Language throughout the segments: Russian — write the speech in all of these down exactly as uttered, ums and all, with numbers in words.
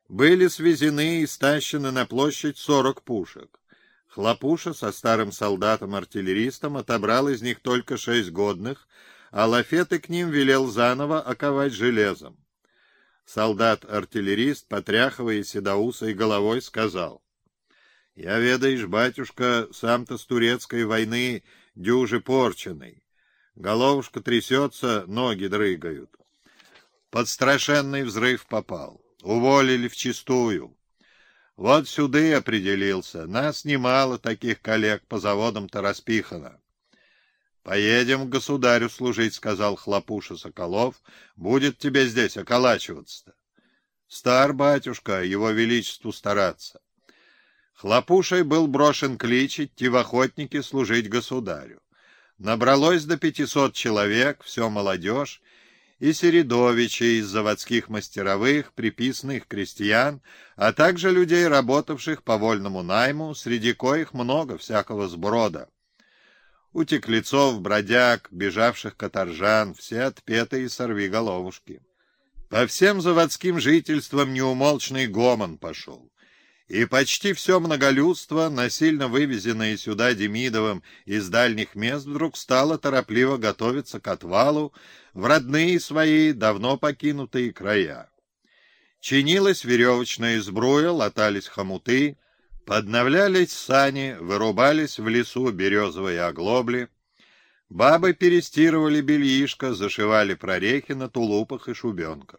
Были свезены и стащены на площадь сорок пушек. Хлопуша со старым солдатом-артиллеристом отобрал из них только шесть годных, а лафеты к ним велел заново оковать железом. Солдат-артиллерист, потряхивая седоусой головой, сказал: «Я, ведаешь, батюшка, сам-то с турецкой войны дюже порченый. Головушка трясется, ноги дрыгают. Под страшенный взрыв попал. Уволили вчистую. Вот сюда и определился. Нас немало таких коллег по заводам-то распихано. «Поедем к государю служить», — сказал Хлопуша Соколов. «Будет тебе здесь околачиваться-то». «Стар, батюшка, его величеству стараться». Хлопушей был брошен клич идти в охотники служить государю. Набралось до пятисот человек, все молодежь, и середовичи из заводских мастеровых, приписанных крестьян, а также людей, работавших по вольному найму, среди коих много всякого сброда. Утеклецов, бродяг, бежавших каторжан, все отпетые сорвиголовушки. По всем заводским жительствам неумолчный гомон пошел. И почти все многолюдство, насильно вывезенное сюда Демидовым из дальних мест, вдруг стало торопливо готовиться к отвалу в родные свои, давно покинутые края. Чинилась веревочная сбруя, латались хомуты, подновлялись сани, вырубались в лесу березовые оглобли. Бабы перестирывали бельишко, зашивали прорехи на тулупах и шубенках.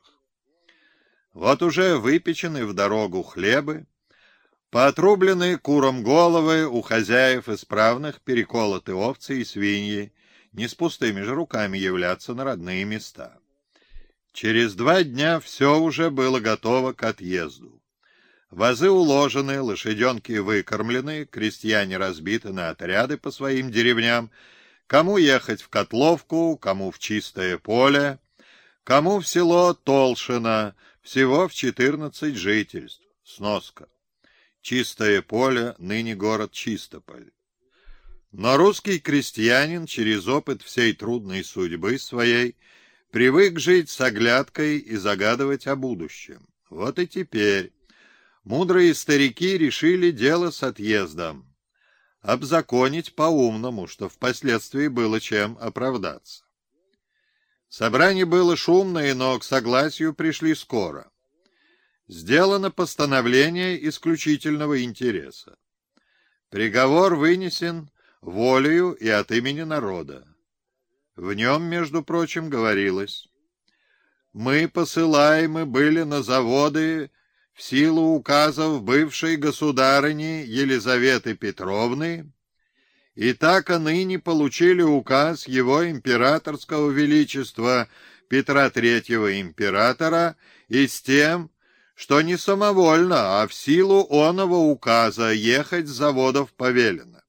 Вот уже выпечены в дорогу хлебы, поотрубленные куром головы, у хозяев исправных переколоты овцы и свиньи, не с пустыми же руками являться на родные места. Через два дня все уже было готово к отъезду. Возы уложены, лошаденки выкормлены, крестьяне разбиты на отряды по своим деревням, кому ехать в Котловку, кому в Чистое поле, кому в село Толшино, всего в четырнадцать жительств. Сноска. Чистое поле, ныне город Чистополь. Но русский крестьянин через опыт всей трудной судьбы своей привык жить с оглядкой и загадывать о будущем. Вот и теперь мудрые старики решили дело с отъездом обзаконить по-умному, что впоследствии было чем оправдаться. Собрание было шумное, но к согласию пришли скоро. Сделано постановление исключительного интереса. Приговор вынесен волею и от имени народа. В нем, между прочим, говорилось: «Мы посылаемы были на заводы в силу указов бывшей государыни Елизаветы Петровны, и так и ныне получили указ его императорского величества Петра Третьего императора, и с тем, что не самовольно, а в силу оного указа ехать с заводов повелено.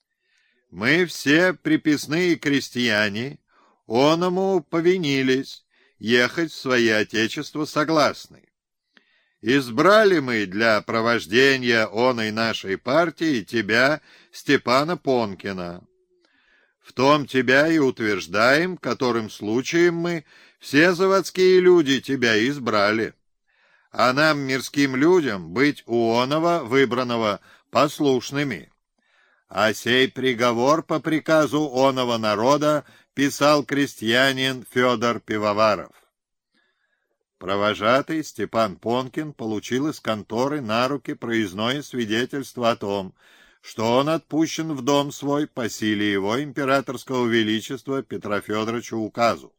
Мы все приписные крестьяне оному повинились, ехать в свои отечества согласны. Избрали мы для провождения оной нашей партии тебя, Степана Понкина. В том тебя и утверждаем, которым случаем мы, все заводские люди, тебя избрали. А нам, мирским людям, быть у оного выбранного послушными. А сей приговор по приказу оного народа писал крестьянин Федор Пивоваров». Провожатый Степан Понкин получил из конторы на руки проездное свидетельство о том, что он отпущен в дом свой по силе его императорского величества Петра Федоровича указу.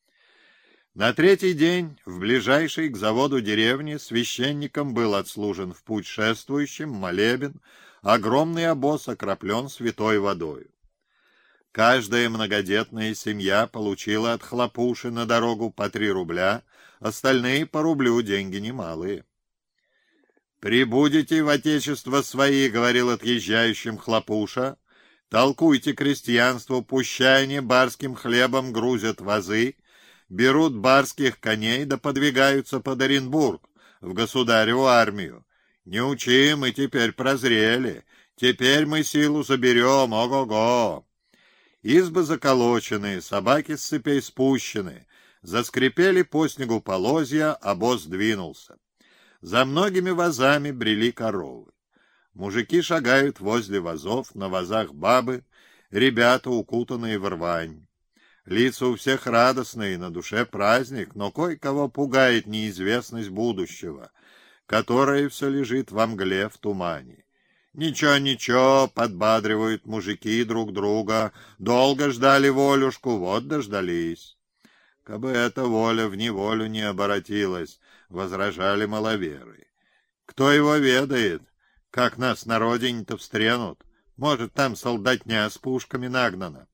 На третий день в ближайшей к заводу деревне священником был отслужен в путь шествующим молебен, огромный обоз окроплен святой водою. Каждая многодетная семья получила от Хлопуши на дорогу по три рубля, остальные по рублю, деньги немалые. «Прибудете в отечество свои, — говорил отъезжающим Хлопуша, — толкуйте крестьянству, пущай они барским хлебом грузят возы, берут барских коней да подвигаются под Оренбург, в государеву армию. Не учи, мы теперь прозрели, теперь мы силу заберем, ого-го!» Избы заколочены, собаки с цепей спущены, заскрипели по снегу полозья, обоз двинулся. За многими вазами брели коровы. Мужики шагают возле вазов, на вазах бабы, ребята, укутанные в рвань. Лица у всех радостные, на душе праздник, но кое-кого пугает неизвестность будущего, которое все лежит во мгле, в тумане. «Ничего, ничего», — подбадривают мужики друг друга, «долго ждали волюшку, вот дождались». «Кабы эта воля в неволю не оборотилась», — возражали маловеры. «Кто его ведает, как нас на родине-то встренут? Может, там солдатня с пушками нагнана».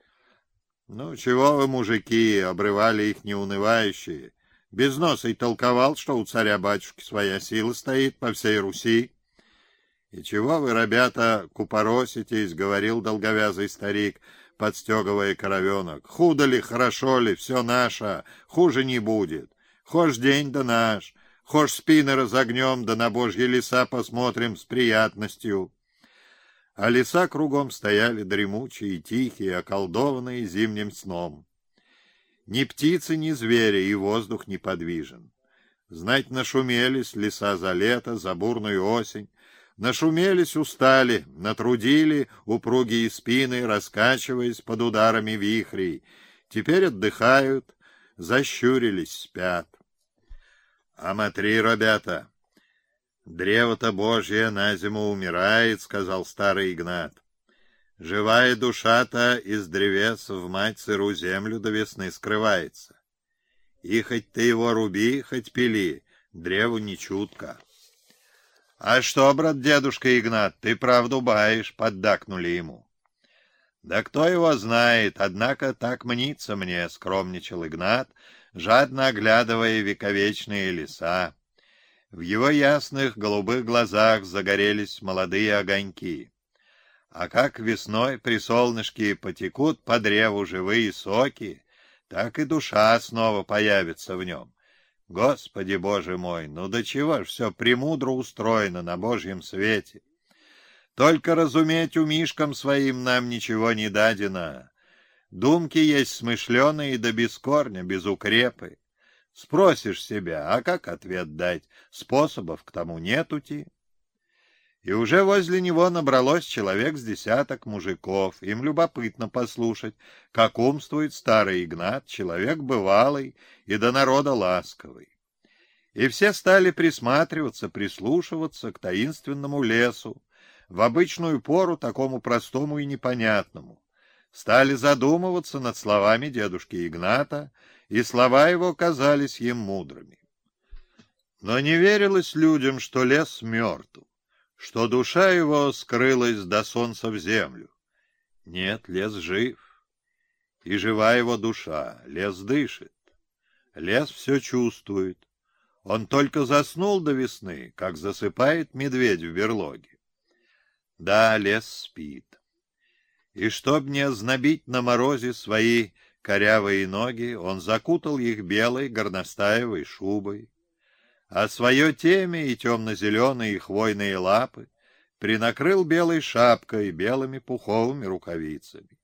«Ну, чего вы, мужики?» — обрывали их неунывающие. Безносый толковал, что у царя-батюшки своя сила стоит по всей Руси. «И чего вы, ребята, купороситесь?» — говорил долговязый старик, подстегивая коровенок. «Худо ли, хорошо ли, все наше, хуже не будет. Хошь день да наш, хошь спины разогнем, да на божьи леса посмотрим с приятностью». А леса кругом стояли дремучие, тихие, околдованные зимним сном. Ни птицы, ни звери, и воздух неподвижен. Знать, нашумелись леса за лето, за бурную осень. Нашумелись, устали, натрудили упругие спины, раскачиваясь под ударами вихрей. Теперь отдыхают, защурились, спят. «А матри, ребята, древо-то Божье на зиму умирает», — сказал старый Игнат. «Живая душа-то из древес в мать сыру землю до весны скрывается. И хоть ты его руби, хоть пили, древу не чутко». «А что, брат дедушка Игнат, ты правду баишь», — поддакнули ему. «Да кто его знает, однако так мнится мне», — скромничал Игнат, жадно оглядывая вековечные леса. В его ясных голубых глазах загорелись молодые огоньки. А как весной при солнышке потекут по древу живые соки, так и душа снова появится в нем. Господи Боже мой, ну до чего ж все премудро устроено на Божьем свете. Только разуметь умишкам своим нам ничего не дадено. Думки есть смышленые да без корня, без укрепы. Спросишь себя, а как ответ дать? Способов к тому нетути. И уже возле него набралось человек с десяток мужиков. Им любопытно послушать, как умствует старый Игнат, человек бывалый и до народа ласковый. И все стали присматриваться, прислушиваться к таинственному лесу, в обычную пору такому простому и непонятному. Стали задумываться над словами дедушки Игната, и слова его казались им мудрыми. Но не верилось людям, что лес мертв, что душа его скрылась до солнца в землю. Нет, лес жив, и жива его душа, лес дышит, лес все чувствует. Он только заснул до весны, как засыпает медведь в берлоге. Да, лес спит. И чтоб не ознобить на морозе свои корявые ноги, он закутал их белой горностаевой шубой, а свое темя и темно-зеленые хвойные лапы принакрыл белой шапкой и белыми пуховыми рукавицами.